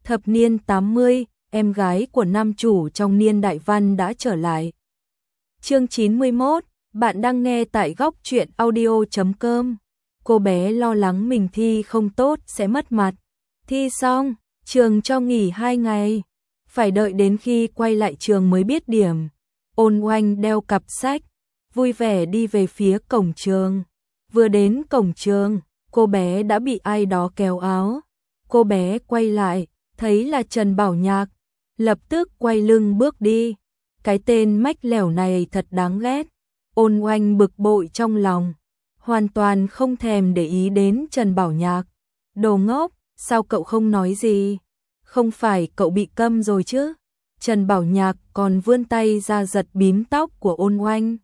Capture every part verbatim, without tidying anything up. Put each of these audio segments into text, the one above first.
Thập niên tám mươi, em gái của nam chủ trong niên đại văn đã trở lại. Chương chín mươi mốt, bạn đang nghe tại góc truyện audio chấm com. Cô bé lo lắng mình thi không tốt sẽ mất mặt. Thi xong, trường cho nghỉ hai ngày. Phải đợi đến khi quay lại trường mới biết điểm. Ôn Oanh đeo cặp sách, vui vẻ đi về phía cổng trường. Vừa đến cổng trường, cô bé đã bị ai đó kéo áo. Cô bé quay lại, thấy là Trần Bảo Nhạc, lập tức quay lưng bước đi. Cái tên mách lẻo này thật đáng ghét. Ôn Oanh bực bội trong lòng, hoàn toàn không thèm để ý đến Trần Bảo Nhạc. Đồ ngốc, sao cậu không nói gì? Không phải cậu bị câm rồi chứ? Trần Bảo Nhạc còn vươn tay ra giật bím tóc của Ôn Oanh.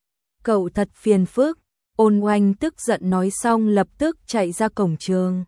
Cậu thật phiền phức. Ôn Oanh tức giận nói xong lập tức chạy ra cổng trường.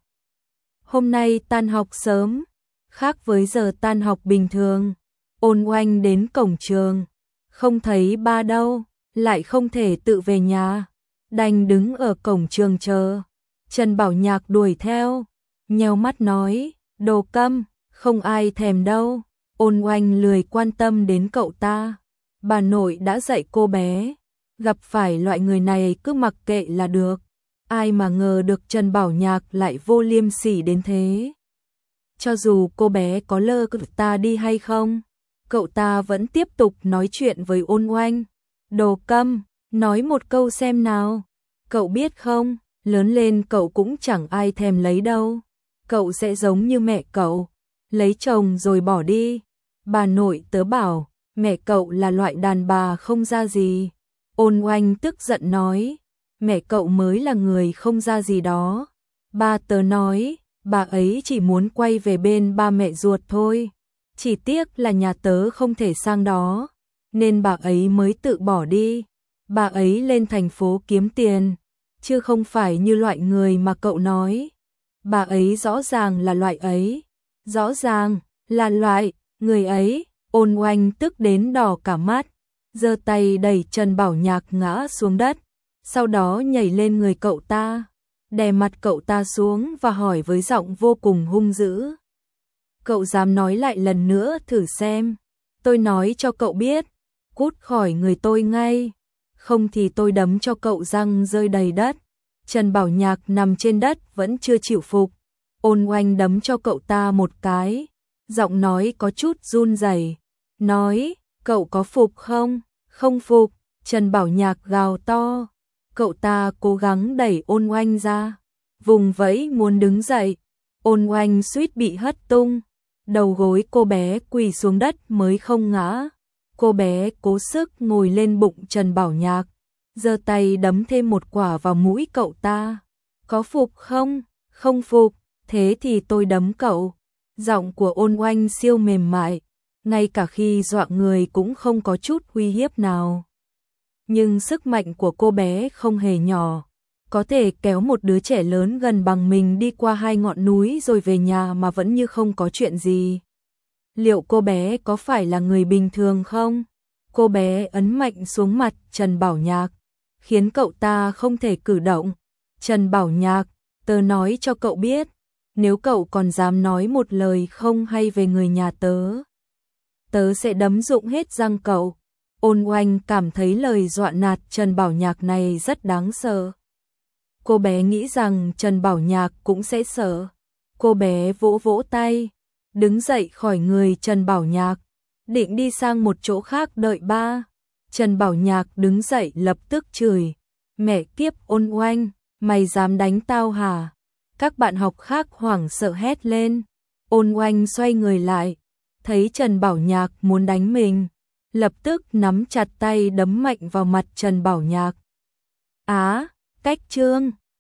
Hôm nay tan học sớm, khác với giờ tan học bình thường. Ôn Oanh đến cổng trường, không thấy ba đâu, lại không thể tự về nhà, đành đứng ở cổng trường chờ. Trần Bảo Nhạc đuổi theo, nheo mắt nói, đồ câm, không ai thèm đâu. Ôn Oanh lười quan tâm đến cậu ta. Bà nội đã dạy cô bé, gặp phải loại người này cứ mặc kệ là được. Ai mà ngờ được Trần Bảo Nhạc lại vô liêm sỉ đến thế. Cho dù cô bé có lơ cậu ta đi hay không, cậu ta vẫn tiếp tục nói chuyện với Ôn Oanh. Đồ câm, nói một câu xem nào. Cậu biết không, lớn lên cậu cũng chẳng ai thèm lấy đâu. Cậu sẽ giống như mẹ cậu, lấy chồng rồi bỏ đi. Bà nội tớ bảo, mẹ cậu là loại đàn bà không ra gì. Ôn Oanh tức giận nói, mẹ cậu mới là người không ra gì đó. Ba tớ nói, bà ấy chỉ muốn quay về bên ba mẹ ruột thôi. Chỉ tiếc là nhà tớ không thể sang đó, nên bà ấy mới tự bỏ đi. Bà ấy lên thành phố kiếm tiền, chứ không phải như loại người mà cậu nói. Bà ấy rõ ràng là loại ấy, rõ ràng là loại người ấy. Ôn Oanh tức đến đỏ cả mắt, giơ tay đẩy Trần Bảo Nhạc ngã xuống đất, sau đó nhảy lên người cậu ta, đè mặt cậu ta xuống và hỏi với giọng vô cùng hung dữ. Cậu dám nói lại lần nữa thử xem, tôi nói cho cậu biết, cút khỏi người tôi ngay, không thì tôi đấm cho cậu răng rơi đầy đất. Trần Bảo Nhạc nằm trên đất vẫn chưa chịu phục. Ôn Oanh đấm cho cậu ta một cái, giọng nói có chút run rẩy, nói, cậu có phục không? Không phục. Trần Bảo Nhạc gào to. Cậu ta cố gắng đẩy Ôn Oanh ra, vùng vẫy muốn đứng dậy. Ôn Oanh suýt bị hất tung, đầu gối cô bé quỳ xuống đất mới không ngã. Cô bé cố sức ngồi lên bụng Trần Bảo Nhạc, giơ tay đấm thêm một quả vào mũi cậu ta. Có phục không? Không phục, thế thì tôi đấm cậu. Giọng của Ôn Oanh siêu mềm mại, ngay cả khi dọa người cũng không có chút uy hiếp nào. Nhưng sức mạnh của cô bé không hề nhỏ, có thể kéo một đứa trẻ lớn gần bằng mình đi qua hai ngọn núi rồi về nhà mà vẫn như không có chuyện gì. Liệu cô bé có phải là người bình thường không? Cô bé ấn mạnh xuống mặt Trần Bảo Nhạc, khiến cậu ta không thể cử động. Trần Bảo Nhạc, tớ nói cho cậu biết, nếu cậu còn dám nói một lời không hay về người nhà tớ, tớ sẽ đấm rụng hết răng cậu. Ôn Oanh cảm thấy lời dọa nạt Trần Bảo Nhạc này rất đáng sợ. Cô bé nghĩ rằng Trần Bảo Nhạc cũng sẽ sợ. Cô bé vỗ vỗ tay, đứng dậy khỏi người Trần Bảo Nhạc, định đi sang một chỗ khác đợi ba. Trần Bảo Nhạc đứng dậy lập tức chửi, mẹ kiếp Ôn Oanh, mày dám đánh tao hả? Các bạn học khác hoảng sợ hét lên. Ôn Oanh xoay người lại, thấy Trần Bảo Nhạc muốn đánh mình, lập tức nắm chặt tay đấm mạnh vào mặt Trần Bảo Nhạc. Á, cách trương,